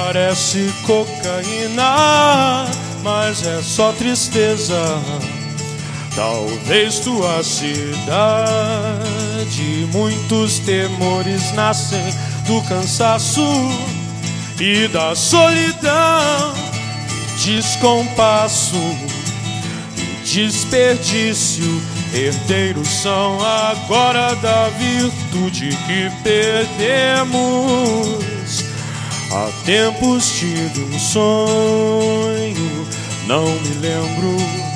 Parece cocaína, mas é só tristeza. Talvez tua cidade, muitos temores nascem do cansaço e da solidão, descompasso e desperdício. Herdeiros são agora da virtude que perdemos. Há tempos tive um sonho, não me lembro.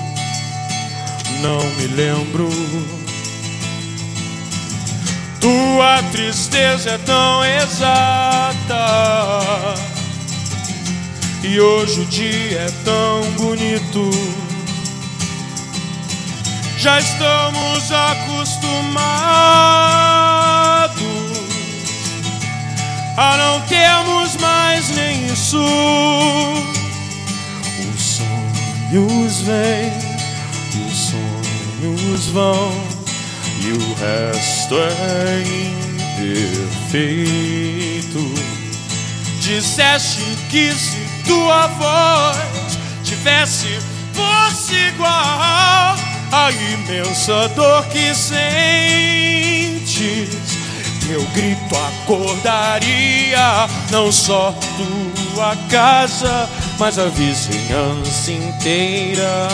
Tua tristeza é tão exata e hoje o dia é tão bonito. Já estamos acostumados a não termos mais nem isso. Os sonhos vêm e os sonhos vão, e o resto é imperfeito. Disseste que se tua voz fosse igual a imensa dor que sentes, meu grito acordaria não só tua casa, mas a vizinhança inteira.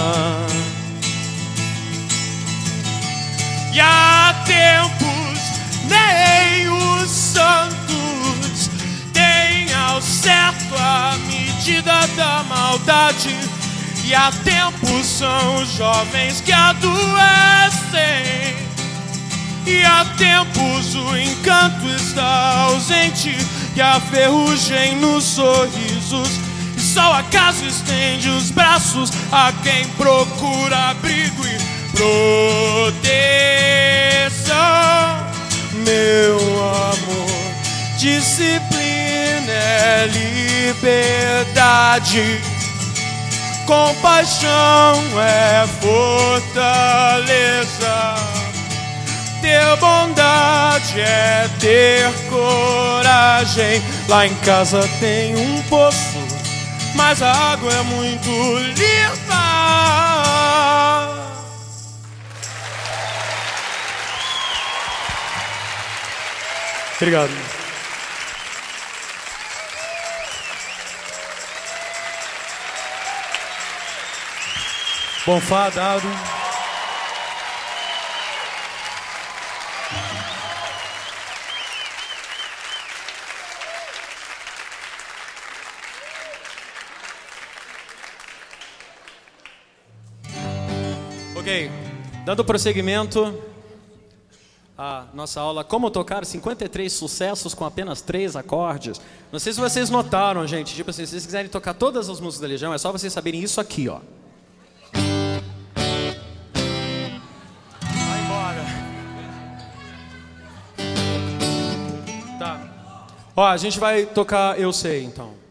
E há tempos nem os santos têm ao certo a medida da maldade. E há tempos são os jovens que adoecem, e há tempos o encanto está ausente, e a ferrugem nos sorrisos, e só o acaso estende os braços a quem procura abrigo e proteção. Meu amor, disciplina é liberdade, compaixão é fortaleza, ter bondade é ter coragem. Lá em casa tem um poço, mas a água é muito limpa. Obrigado. Bom Fá dado. Ok, dando prosseguimento à nossa aula Como Tocar 53 Sucessos com apenas 3 acordes. Não sei se vocês notaram, gente, tipo assim, se vocês quiserem tocar todas as músicas da Legião, é só vocês saberem isso aqui, ó. Vai embora. Tá. Ó, a gente vai tocar Eu Sei, então.